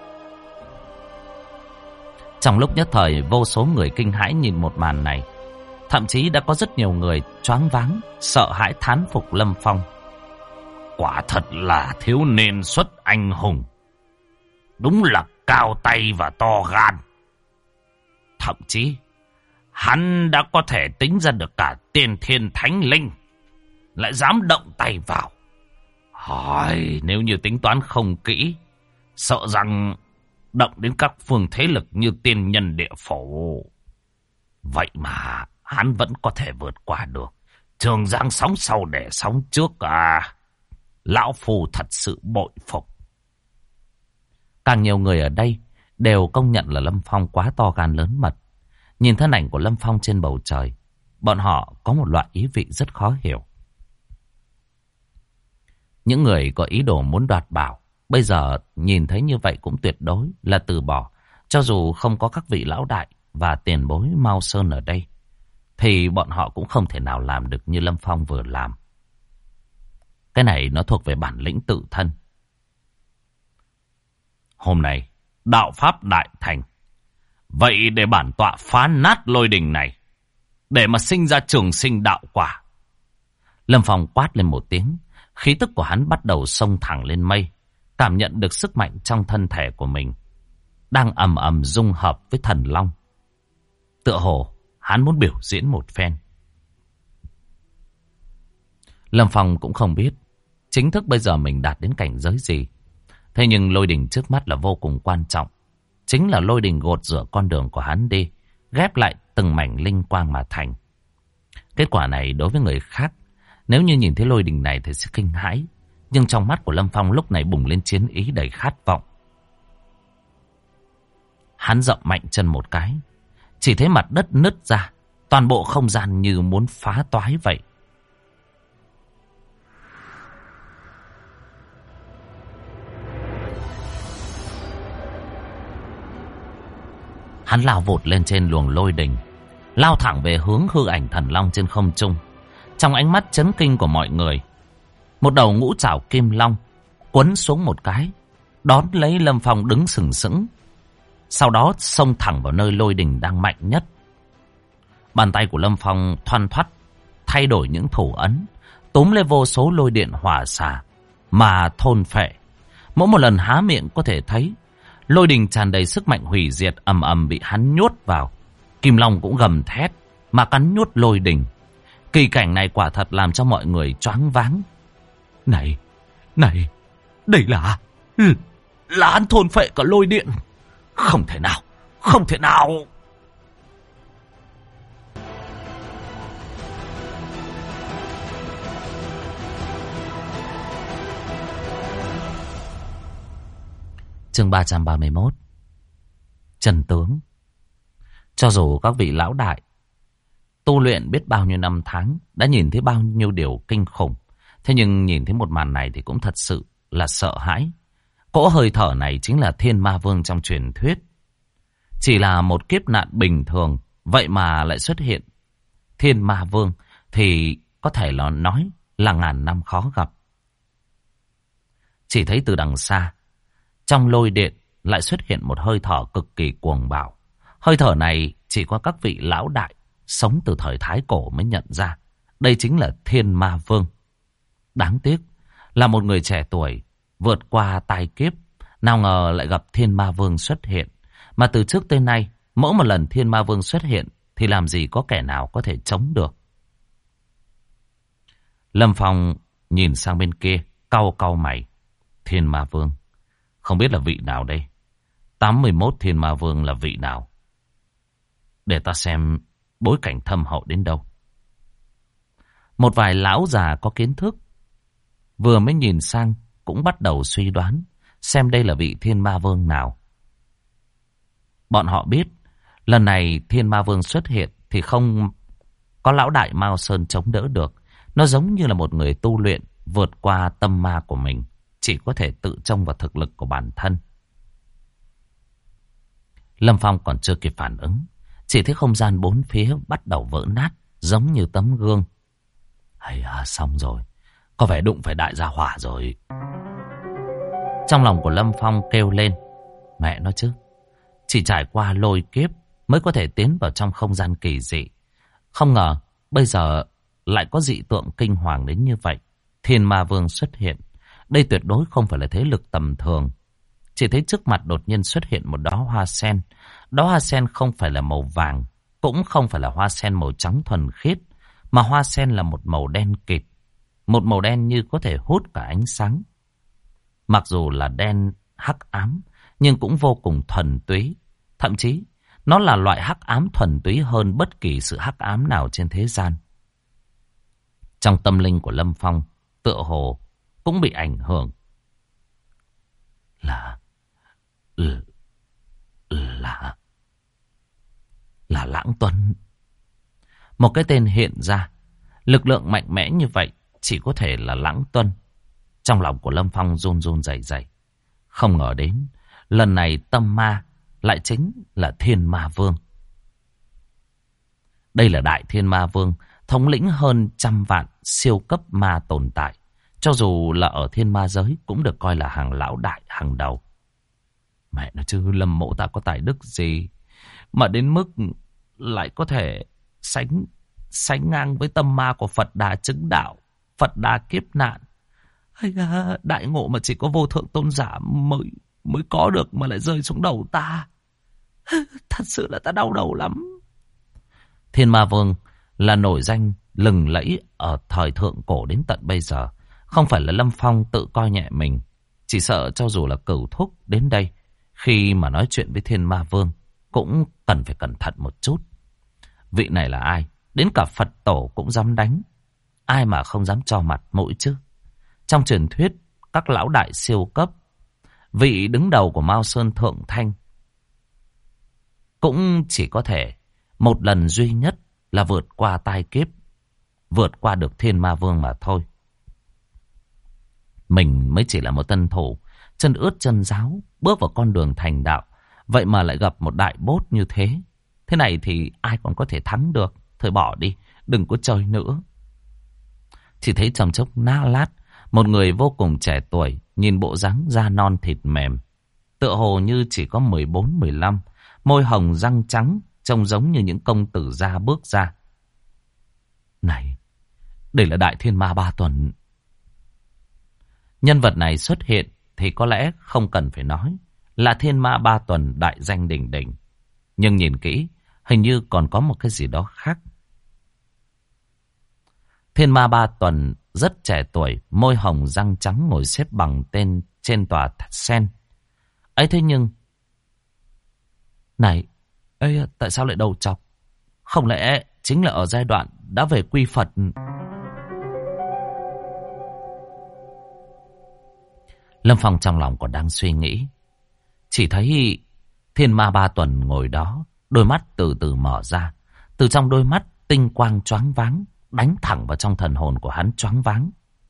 Trong lúc nhất thời, vô số người kinh hãi nhìn một màn này. Thậm chí đã có rất nhiều người choáng váng, sợ hãi thán phục Lâm Phong. Quả thật là thiếu niên xuất anh hùng. Đúng là cao tay và to gan. Thậm chí hắn đã có thể tính ra được cả tiên thiên thánh linh, lại dám động tay vào. Hỏi, nếu như tính toán không kỹ, sợ rằng động đến các phương thế lực như tiên nhân địa phủ. Vậy mà hắn vẫn có thể vượt qua được. Trường giang sóng sau để sóng trước à. Lão Phu thật sự bội phục. Càng nhiều người ở đây đều công nhận là Lâm Phong quá to gan lớn mật. Nhìn thân ảnh của Lâm Phong trên bầu trời, bọn họ có một loại ý vị rất khó hiểu. Những người có ý đồ muốn đoạt bảo, bây giờ nhìn thấy như vậy cũng tuyệt đối là từ bỏ. Cho dù không có các vị lão đại và tiền bối Mao Sơn ở đây, thì bọn họ cũng không thể nào làm được như Lâm Phong vừa làm. Cái này nó thuộc về bản lĩnh tự thân. Hôm nay đạo pháp đại thành, vậy để bản tọa phá nát lôi đình này, để mà sinh ra trường sinh đạo quả. Lâm Phong quát lên một tiếng, khí tức của hắn bắt đầu xông thẳng lên mây, cảm nhận được sức mạnh trong thân thể của mình đang ầm ầm dung hợp với thần long. Tựa hồ hắn muốn biểu diễn một phen. Lâm Phong cũng không biết chính thức bây giờ mình đạt đến cảnh giới gì. Thế nhưng lôi đình trước mắt là vô cùng quan trọng. Chính là lôi đình gột rửa con đường của hắn đi, ghép lại từng mảnh linh quang mà thành. Kết quả này đối với người khác, nếu như nhìn thấy lôi đình này thì sẽ kinh hãi. Nhưng trong mắt của Lâm Phong lúc này bùng lên chiến ý đầy khát vọng. Hắn dậm mạnh chân một cái, chỉ thấy mặt đất nứt ra, toàn bộ không gian như muốn phá toái vậy. Hắn lao vụt lên trên luồng lôi đình, lao thẳng về hướng hư ảnh thần long trên không trung. Trong ánh mắt chấn kinh của mọi người, một đầu ngũ trảo kim long quấn xuống một cái, đón lấy Lâm Phong đứng sừng sững. Sau đó xông thẳng vào nơi lôi đình đang mạnh nhất. Bàn tay của Lâm Phong thoăn thoắt thay đổi những thủ ấn, túm lên vô số lôi điện hỏa xả mà thôn phệ. Mỗi một lần há miệng có thể thấy lôi đình tràn đầy sức mạnh hủy diệt ầm ầm bị hắn nhốt vào. Kim long cũng gầm thét mà cắn nhốt lôi đình. Kỳ cảnh này quả thật làm cho mọi người choáng váng. Này, đây là hắn thôn phệ cả lôi điện. Không thể nào, không thể nào. Chương 331. Trần tướng. Cho dù các vị lão đại tu luyện biết bao nhiêu năm tháng, đã nhìn thấy bao nhiêu điều kinh khủng, thế nhưng nhìn thấy một màn này thì cũng thật sự là sợ hãi. Cỗ hơi thở này chính là Thiên Ma Vương trong truyền thuyết. Chỉ là một kiếp nạn bình thường, vậy mà lại xuất hiện Thiên Ma Vương thì có thể là nói là ngàn năm khó gặp. Chỉ thấy từ đằng xa, trong lôi điện lại xuất hiện một hơi thở cực kỳ cuồng bạo. Hơi thở này chỉ có các vị lão đại sống từ thời Thái Cổ mới nhận ra. Đây chính là Thiên Ma Vương. Đáng tiếc là một người trẻ tuổi vượt qua tai kiếp, nào ngờ lại gặp Thiên Ma Vương xuất hiện. Mà từ trước tới nay, mỗi một lần Thiên Ma Vương xuất hiện thì làm gì có kẻ nào có thể chống được. Lâm Phong nhìn sang bên kia, cau cau mày. Thiên Ma Vương, không biết là vị nào đây? 81 Thiên Ma Vương là vị nào? Để ta xem bối cảnh thâm hậu đến đâu. Một vài lão già có kiến thức vừa mới nhìn sang cũng bắt đầu suy đoán xem đây là vị Thiên Ma Vương nào. Bọn họ biết lần này Thiên Ma Vương xuất hiện thì không có lão đại Mao Sơn chống đỡ được. Nó giống như là một người tu luyện vượt qua tâm ma của mình, chỉ có thể tự trông vào thực lực của bản thân. Lâm Phong còn chưa kịp phản ứng, chỉ thấy không gian bốn phía bắt đầu vỡ nát, giống như tấm gương. Hay à, xong rồi, có vẻ đụng phải đại gia hỏa rồi. Trong lòng của Lâm Phong kêu lên, mẹ nó chứ, chỉ trải qua lôi kiếp mới có thể tiến vào trong không gian kỳ dị. Không ngờ bây giờ lại có dị tượng kinh hoàng đến như vậy. Thiên Ma Vương xuất hiện, đây tuyệt đối không phải là thế lực tầm thường. Chỉ thấy trước mặt đột nhiên xuất hiện một đóa hoa sen. Đóa hoa sen không phải là màu vàng, cũng không phải là hoa sen màu trắng thuần khiết, mà hoa sen là một màu đen kịt. Một màu đen như có thể hút cả ánh sáng. Mặc dù là đen hắc ám, nhưng cũng vô cùng thuần túy. Thậm chí, nó là loại hắc ám thuần túy hơn bất kỳ sự hắc ám nào trên thế gian. Trong tâm linh của Lâm Phong, tựa hồ cũng bị ảnh hưởng. Là Lãng Tuấn. Một cái tên hiện ra, lực lượng mạnh mẽ như vậy chỉ có thể là Lãng Tuấn. Trong lòng của Lâm Phong run run rẩy rẩy. Không ngờ đến lần này tâm ma lại chính là Thiên Ma Vương. Đây là Đại Thiên Ma Vương, thống lĩnh hơn 100 vạn siêu cấp ma tồn tại. Cho dù là ở thiên ma giới cũng được coi là hàng lão đại hàng đầu. Mẹ nó chứ, Lâm Mộ ta có tài đức gì mà đến mức lại có thể sánh ngang với tâm ma của Phật Đà chứng đạo, Phật Đà kiếp nạn. Hay à, đại ngộ mà chỉ có vô thượng tôn giả mới có được mà lại rơi xuống đầu ta. Thật sự là ta đau đầu lắm. Thiên Ma Vương là nổi danh lừng lẫy ở thời thượng cổ đến tận bây giờ. Không phải là Lâm Phong tự coi nhẹ mình, chỉ sợ cho dù là Cửu Thúc đến đây, khi mà nói chuyện với Thiên Ma Vương cũng cần phải cẩn thận một chút. Vị này là ai? Đến cả Phật tổ cũng dám đánh. Ai mà không dám cho mặt mũi chứ? Trong truyền thuyết, các lão đại siêu cấp, vị đứng đầu của Mao Sơn Thượng Thanh cũng chỉ có thể một lần duy nhất là vượt qua tai kiếp, vượt qua được Thiên Ma Vương mà thôi. Mình mới chỉ là một tân thủ, chân ướt chân ráo, bước vào con đường thành đạo. Vậy mà lại gặp một đại bốt như thế. Thế này thì ai còn có thể thắng được. Thôi bỏ đi, đừng có chơi nữa. Chỉ thấy trong chốc lát, một người vô cùng trẻ tuổi, nhìn bộ dáng da non thịt mềm, tựa hồ như chỉ có 14-15, môi hồng răng trắng, trông giống như những công tử gia bước ra. Này, đây là Đại Thiên Ma Ba Tuần. Nhân vật này xuất hiện thì có lẽ không cần phải nói, là Thiên Ma Ba Tuần đại danh đỉnh đỉnh. Nhưng nhìn kỹ, hình như còn có một cái gì đó khác. Thiên Ma Ba Tuần rất trẻ tuổi, môi hồng răng trắng, ngồi xếp bằng tên trên tòa sen. Ấy thế nhưng, này, ấy, tại sao lại đầu trọc? Không lẽ chính là ở giai đoạn đã về quy Phật? Lâm Phong trong lòng còn đang suy nghĩ, chỉ thấy Thiên Ma Ba Tuần ngồi đó, đôi mắt từ từ mở ra. Từ trong đôi mắt tinh quang choáng váng, đánh thẳng vào trong thần hồn của hắn choáng váng.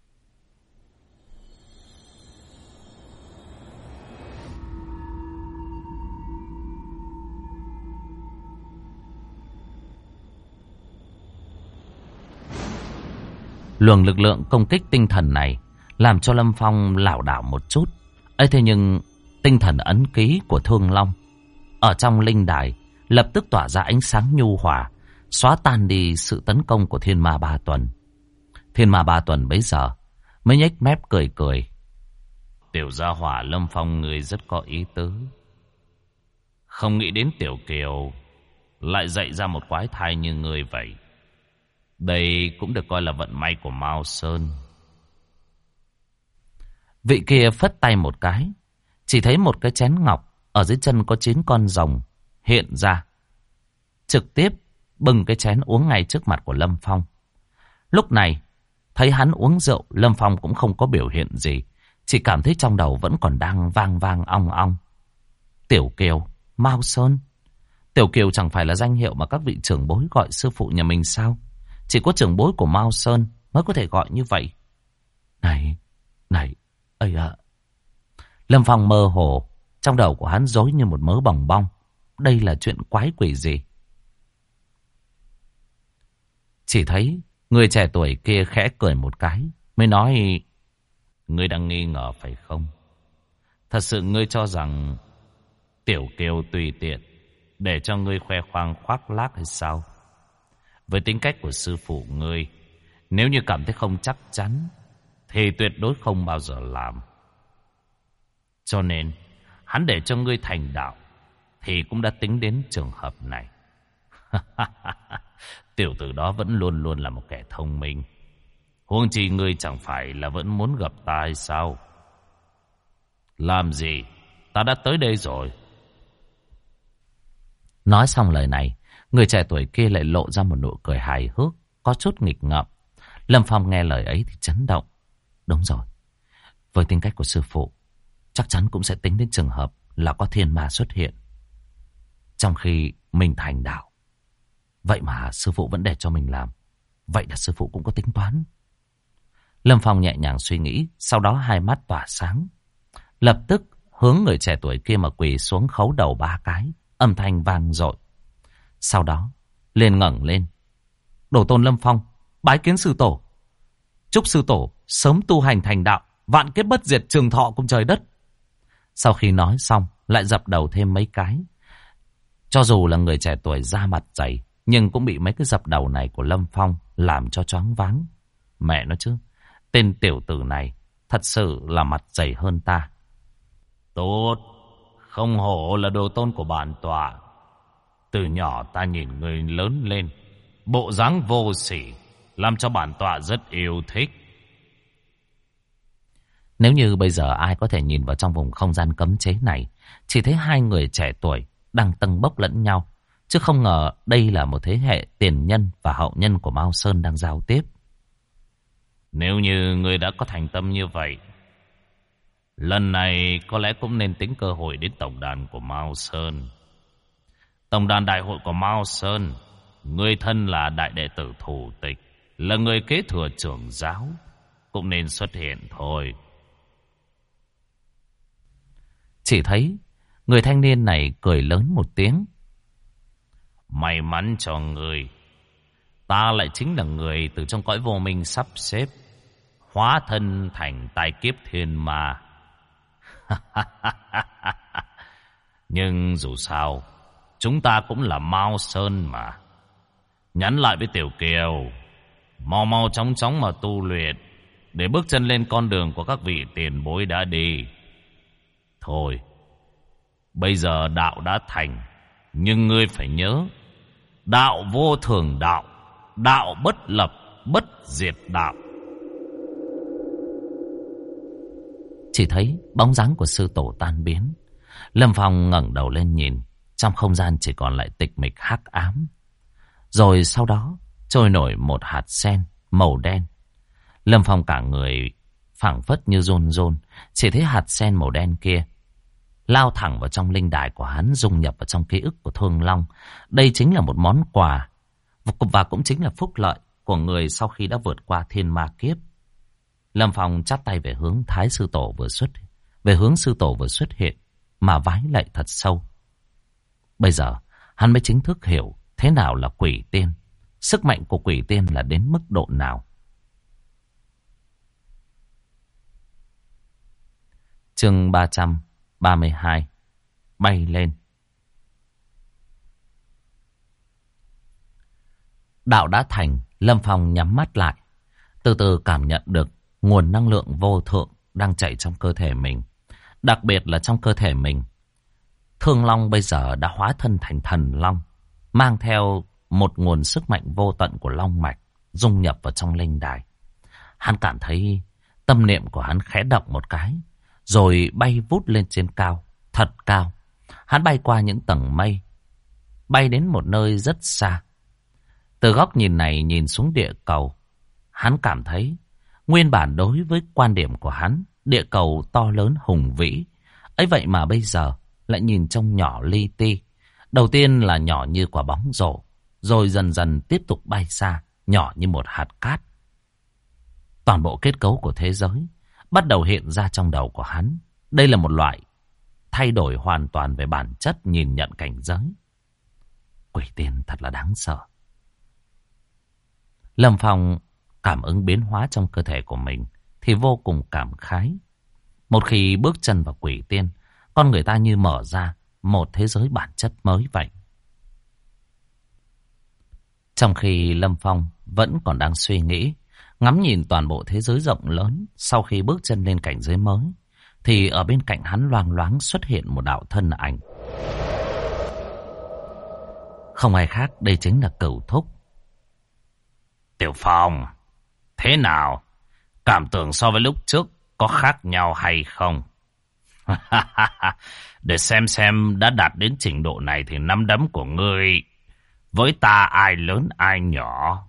Luồng lực lượng công kích tinh thần này làm cho Lâm Phong lảo đảo một chút. Ấy thế nhưng tinh thần ấn ký của Thương Long ở trong linh đài lập tức tỏa ra ánh sáng nhu hòa, xóa tan đi sự tấn công của Thiên Ma Ba Tuần. Thiên Ma Ba Tuần bấy giờ mới nhếch mép cười cười. Tiểu gia hỏa Lâm Phong người rất có ý tứ. Không nghĩ đến Tiểu Kiều lại dạy ra một quái thai như người vậy. Đây cũng được coi là vận may của Mao Sơn. Vị kia phất tay một cái, chỉ thấy một cái chén ngọc ở dưới chân có 9 con rồng hiện ra, trực tiếp bưng cái chén uống ngay trước mặt của Lâm Phong. Lúc này thấy hắn uống rượu, Lâm Phong cũng không có biểu hiện gì, chỉ cảm thấy trong đầu vẫn còn đang vang vang ong ong. Tiểu Kiều, Mao Sơn. Tiểu Kiều chẳng phải là danh hiệu mà các vị trưởng bối gọi sư phụ nhà mình sao? Chỉ có trưởng bối của Mao Sơn mới có thể gọi như vậy. Này, ây ạ. Lâm Phong mơ hồ, trong đầu của hắn rối như một mớ bòng bong. Đây là chuyện quái quỷ gì? Chỉ thấy người trẻ tuổi kia khẽ cười một cái, mới nói: Ngươi đang nghi ngờ phải không? Thật sự ngươi cho rằng Tiểu Kiều tùy tiện để cho ngươi khoe khoang khoác lác hay sao? Với tính cách của sư phụ ngươi, nếu như cảm thấy không chắc chắn thì tuyệt đối không bao giờ làm. Cho nên hắn để cho ngươi thành đạo thì cũng đã tính đến trường hợp này. Tiểu tử đó vẫn luôn luôn là một kẻ thông minh. Huống chi ngươi chẳng phải là vẫn muốn gặp ta hay sao? Làm gì? Ta đã tới đây rồi. Nói xong lời này, người trẻ tuổi kia lại lộ ra một nụ cười hài hước, có chút nghịch ngợm. Lâm Phong nghe lời ấy thì chấn động. Đúng rồi, với tính cách của sư phụ, chắc chắn cũng sẽ tính đến trường hợp là có thiên ma xuất hiện trong khi mình thành đạo. Vậy mà sư phụ vẫn để cho mình làm. Vậy là sư phụ cũng có tính toán. Lâm Phong nhẹ nhàng suy nghĩ, sau đó hai mắt tỏa sáng, lập tức hướng người trẻ tuổi kia mà quỳ xuống khấu đầu 3 cái, âm thanh vang dội. Sau đó liền ngẩng lên: Đồ tôn Lâm Phong, bái kiến sư tổ. Chúc sư tổ sớm tu hành thành đạo, vạn kiếp bất diệt, trường thọ cùng trời đất. Sau khi nói xong, lại dập đầu thêm mấy cái. Cho dù là người trẻ tuổi da mặt dày, nhưng cũng bị mấy cái dập đầu này của Lâm Phong làm cho choáng váng. Mẹ nó chứ, tên tiểu tử này thật sự là mặt dày hơn ta. Tốt, không hổ là đồ tôn của bản tọa. Từ nhỏ ta nhìn người lớn lên, bộ dáng vô sỉ, làm cho bản tọa rất yêu thích. Nếu như bây giờ ai có thể nhìn vào trong vùng không gian cấm chế này, chỉ thấy hai người trẻ tuổi đang tâng bốc lẫn nhau, chứ không ngờ đây là một thế hệ tiền nhân và hậu nhân của Mao Sơn đang giao tiếp. Nếu như người đã có thành tâm như vậy, lần này có lẽ cũng nên tính cơ hội đến tổng đàn của Mao Sơn. Tổng đàn đại hội của Mao Sơn, người thân là đại đệ tử thủ tịch, là người kế thừa trưởng giáo, cũng nên xuất hiện thôi. Chỉ thấy người thanh niên này cười lớn một tiếng. May mắn cho người, ta lại chính là người từ trong cõi vô minh sắp xếp, hóa thân thành tai kiếp thiên ma. Nhưng dù sao, chúng ta cũng là Mao Sơn mà. Nhắn lại với Tiểu Kiều, mau mau chóng chóng mà tu luyện, để bước chân lên con đường của các vị tiền bối đã đi. Thôi, bây giờ đạo đã thành, nhưng ngươi phải nhớ, đạo vô thường đạo, đạo bất lập, bất diệt đạo. Chỉ thấy bóng dáng của sư tổ tan biến. Lâm Phong ngẩng đầu lên nhìn, trong không gian chỉ còn lại tịch mịch hắc ám. Rồi sau đó trôi nổi một hạt sen màu đen. Lâm Phong cả người phảng phất như run run, chỉ thấy hạt sen màu đen kia lao thẳng vào trong linh đài của hắn, dung nhập vào trong ký ức của Thương Long. Đây chính là một món quà, và cũng chính là phúc lợi của người sau khi đã vượt qua thiên ma kiếp. Lâm Phong chắp tay về hướng sư tổ vừa xuất hiện mà vái lạy thật sâu. Bây giờ hắn mới chính thức hiểu thế nào là quỷ tiên, sức mạnh của quỷ tiên là đến mức độ nào. Chương 332 bay lên. Đạo đã thành, Lâm Phong nhắm mắt lại, từ từ cảm nhận được nguồn năng lượng vô thượng đang chạy trong cơ thể mình. Đặc biệt là trong cơ thể mình, Thương Long bây giờ đã hóa thân thành thần long, mang theo một nguồn sức mạnh vô tận của long mạch. dung nhập vào trong linh đài. Hắn cảm thấy tâm niệm của hắn khẽ động một cái, rồi bay vút lên trên cao, thật cao. Hắn bay qua những tầng mây, bay đến một nơi rất xa. Từ góc nhìn này nhìn xuống địa cầu, hắn cảm thấy nguyên bản đối với quan điểm của hắn, địa cầu to lớn hùng vĩ. Ấy vậy mà bây giờ lại nhìn trông nhỏ li ti. Đầu tiên là nhỏ như quả bóng rổ, rồi dần dần tiếp tục bay xa, nhỏ như một hạt cát. Toàn bộ kết cấu của thế giới bắt đầu hiện ra trong đầu của hắn. Đây là một loại thay đổi hoàn toàn về bản chất nhìn nhận cảnh giới. Quỷ tiên thật là đáng sợ. Lâm Phong cảm ứng biến hóa trong cơ thể của mình thì vô cùng cảm khái. Một khi bước chân vào quỷ tiên, con người ta như mở ra một thế giới bản chất mới vậy. Trong khi Lâm Phong vẫn còn đang suy nghĩ, ngắm nhìn toàn bộ thế giới rộng lớn, sau khi bước chân lên cảnh giới mới, thì ở bên cạnh hắn loang loáng xuất hiện một đạo thân ảnh. Không ai khác, đây chính là Cửu Thúc. Tiểu Phong, thế nào? Cảm tưởng so với lúc trước có khác nhau hay không? Để xem đã đạt đến trình độ này thì nắm đấm của ngươi với ta ai lớn ai nhỏ.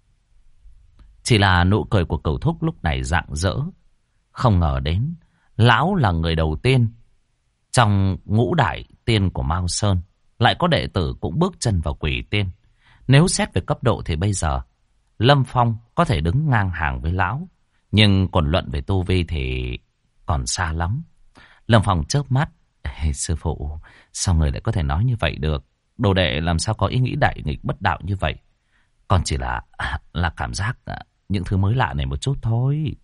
Chỉ là nụ cười của Cửu Thúc lúc này rạng rỡ. Không ngờ đến, lão là người đầu tiên trong ngũ đại tiên của Mao Sơn lại có đệ tử cũng bước chân vào quỷ tiên. Nếu xét về cấp độ thì bây giờ Lâm Phong có thể đứng ngang hàng với lão, nhưng còn luận về tu vi thì còn xa lắm. Lâm Phong chớp mắt. Sư phụ, sao người lại có thể nói như vậy được? Đồ đệ làm sao có ý nghĩ đại nghịch bất đạo như vậy? Còn chỉ là cảm giác những thứ mới lạ này một chút thôi.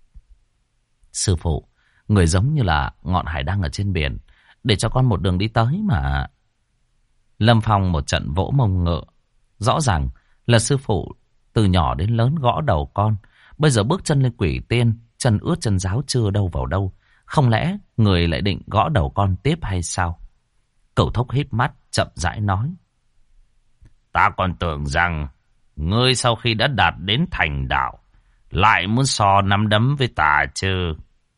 Sư phụ, người giống như là ngọn hải đăng ở trên biển, để cho con một đường đi tới mà. Lâm Phong một trận vỗ mông ngựa. Rõ ràng là sư phụ từ nhỏ đến lớn gõ đầu con. Bây giờ bước chân lên quỷ tiên, chân ướt chân ráo chưa đâu vào đâu. Không lẽ người lại định gõ đầu con tiếp hay sao? Cửu Thúc híp mắt chậm rãi nói. Ta còn tưởng rằng ngươi sau khi đã đạt đến thành đạo lại muốn so nắm đấm với ta chứ.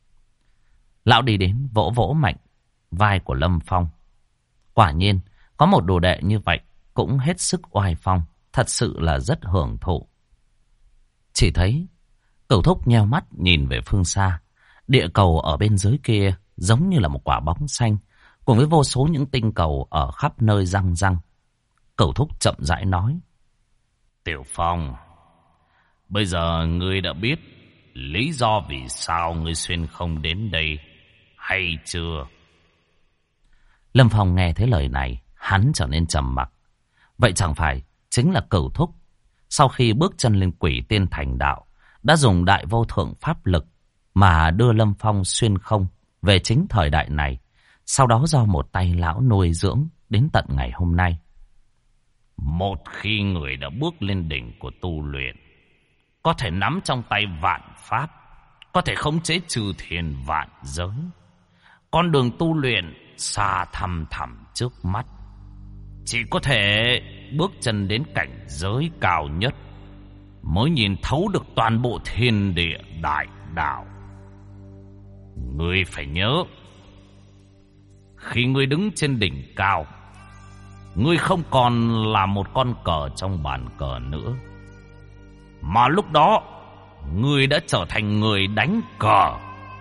Lão đi đến vỗ vỗ mạnh vai của Lâm Phong. Quả nhiên có một đồ đệ như vậy cũng hết sức oai phong, thật sự là rất hưởng thụ. Chỉ thấy Cửu Thúc nheo mắt nhìn về phương xa. Địa cầu ở bên dưới kia giống như là một quả bóng xanh, cùng với vô số những tinh cầu ở khắp nơi răng răng. Cửu Thúc chậm rãi nói. Tiểu Phong, bây giờ ngươi đã biết lý do vì sao ngươi xuyên không đến đây hay chưa? Lâm Phong nghe thấy lời này, hắn trở nên trầm mặc. Vậy chẳng phải chính là Cửu Thúc sau khi bước chân lên quỷ tiên thành đạo đã dùng đại vô thượng pháp lực mà đưa Lâm Phong xuyên không về chính thời đại này, sau đó do một tay lão nuôi dưỡng đến tận ngày hôm nay. Một khi người đã bước lên đỉnh của tu luyện, có thể nắm trong tay vạn pháp, có thể khống chế trừ thiên vạn giới. Con đường tu luyện xa thăm thẳm trước mắt, chỉ có thể bước chân đến cảnh giới cao nhất mới nhìn thấu được toàn bộ thiên địa đại đạo. Ngươi phải nhớ, khi ngươi đứng trên đỉnh cao, ngươi không còn là một con cờ trong bàn cờ nữa, mà lúc đó ngươi đã trở thành người đánh cờ.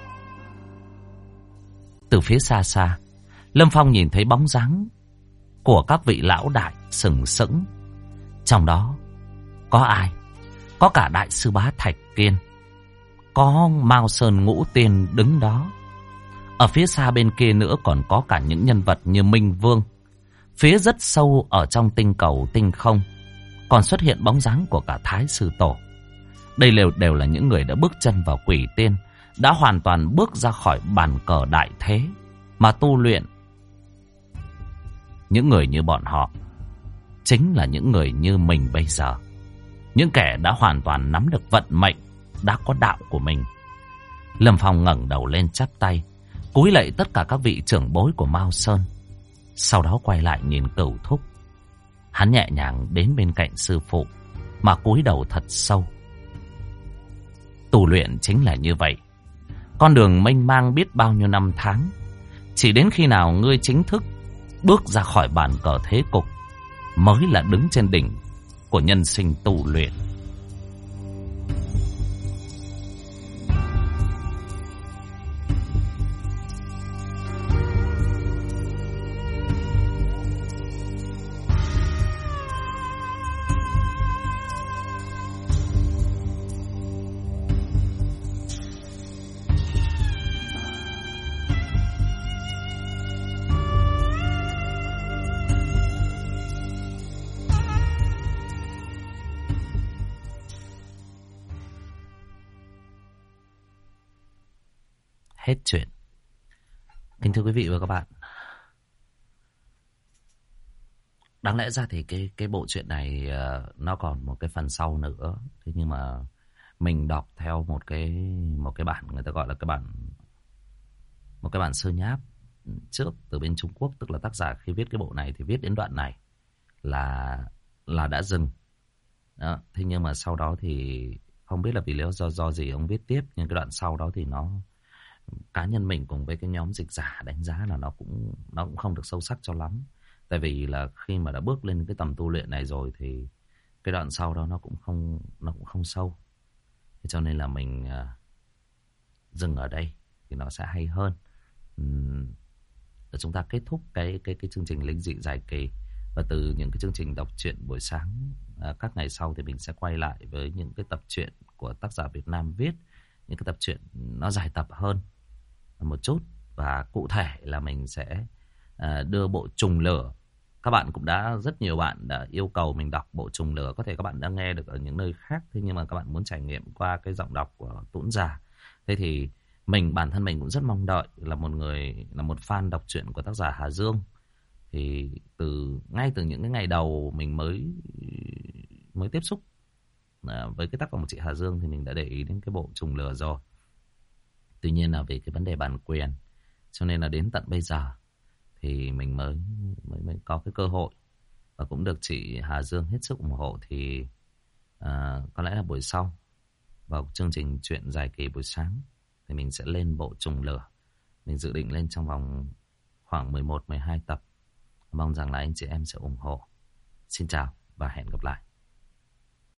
Từ phía xa xa, Lâm Phong nhìn thấy bóng dáng của các vị lão đại sừng sững. Trong đó có ai? Có cả đại sư bá Thạch Kiên, có Mao Sơn Ngũ Tiên đứng đó. Ở phía xa bên kia nữa còn có cả những nhân vật như Minh Vương. Phía rất sâu ở trong tinh cầu tinh không còn xuất hiện bóng dáng của cả Thái Sư Tổ. Đây đều là những người đã bước chân vào quỷ tiên, đã hoàn toàn bước ra khỏi bàn cờ đại thế mà tu luyện. Những người như bọn họ chính là những người như mình bây giờ, những kẻ đã hoàn toàn nắm được vận mệnh, đã có đạo của mình. Lâm Phong ngẩng đầu lên chắp tay, cúi lạy tất cả các vị trưởng bối của Mao Sơn. Sau đó quay lại nhìn Cửu Thúc. Hắn nhẹ nhàng đến bên cạnh sư phụ, mà cúi đầu thật sâu. Tu luyện chính là như vậy. Con đường mênh mang biết bao nhiêu năm tháng, chỉ đến khi nào ngươi chính thức bước ra khỏi bàn cờ thế cục mới là đứng trên đỉnh của nhân sinh tu luyện. Hết chuyện. Kính thưa quý vị và các bạn, đáng lẽ ra thì cái bộ truyện này nó còn một cái phần sau nữa. Thế nhưng mà mình đọc theo một cái bản, người ta gọi là một cái bản sơ nháp trước từ bên Trung Quốc, tức là tác giả khi viết cái bộ này thì viết đến đoạn này là đã dừng. Đó. Thế nhưng mà sau đó thì không biết là vì lý do gì ông viết tiếp, nhưng cái đoạn sau đó thì cá nhân mình cùng với cái nhóm dịch giả đánh giá là nó cũng không được sâu sắc cho lắm. Tại vì là khi mà đã bước lên cái tầm tu luyện này rồi thì cái đoạn sau đó nó cũng không sâu. Thế cho nên là mình dừng ở đây thì nó sẽ hay hơn. Để chúng ta kết thúc cái chương trình linh dị dài kỳ, và từ những cái chương trình đọc truyện buổi sáng các ngày sau thì mình sẽ quay lại với những cái tập truyện của tác giả Việt Nam viết, những cái tập truyện nó dài tập hơn một chút. Và cụ thể là mình sẽ đưa bộ Trùng Lửa. Các bạn cũng rất nhiều bạn đã yêu cầu mình đọc bộ Trùng Lửa. Có thể các bạn đã nghe được ở những nơi khác, thế nhưng mà các bạn muốn trải nghiệm qua cái giọng đọc của Tuấn Già. Thế thì bản thân mình cũng rất mong đợi, là một fan đọc truyện của tác giả Hà Dương. Thì ngay từ những cái ngày đầu mình mới tiếp xúc với cái tác phẩm của chị Hà Dương thì mình đã để ý đến cái bộ Trùng Lửa rồi. Tuy nhiên là về cái vấn đề bản quyền, cho nên là đến tận bây giờ thì mình mới có cái cơ hội, và cũng được chị Hà Dương hết sức ủng hộ. Thì có lẽ là buổi sau, vào chương trình chuyện dài kỳ buổi sáng, thì mình sẽ lên bộ Trùng Lửa. Mình dự định lên trong vòng khoảng 11-12 tập. Mong rằng là anh chị em sẽ ủng hộ. Xin chào và hẹn gặp lại.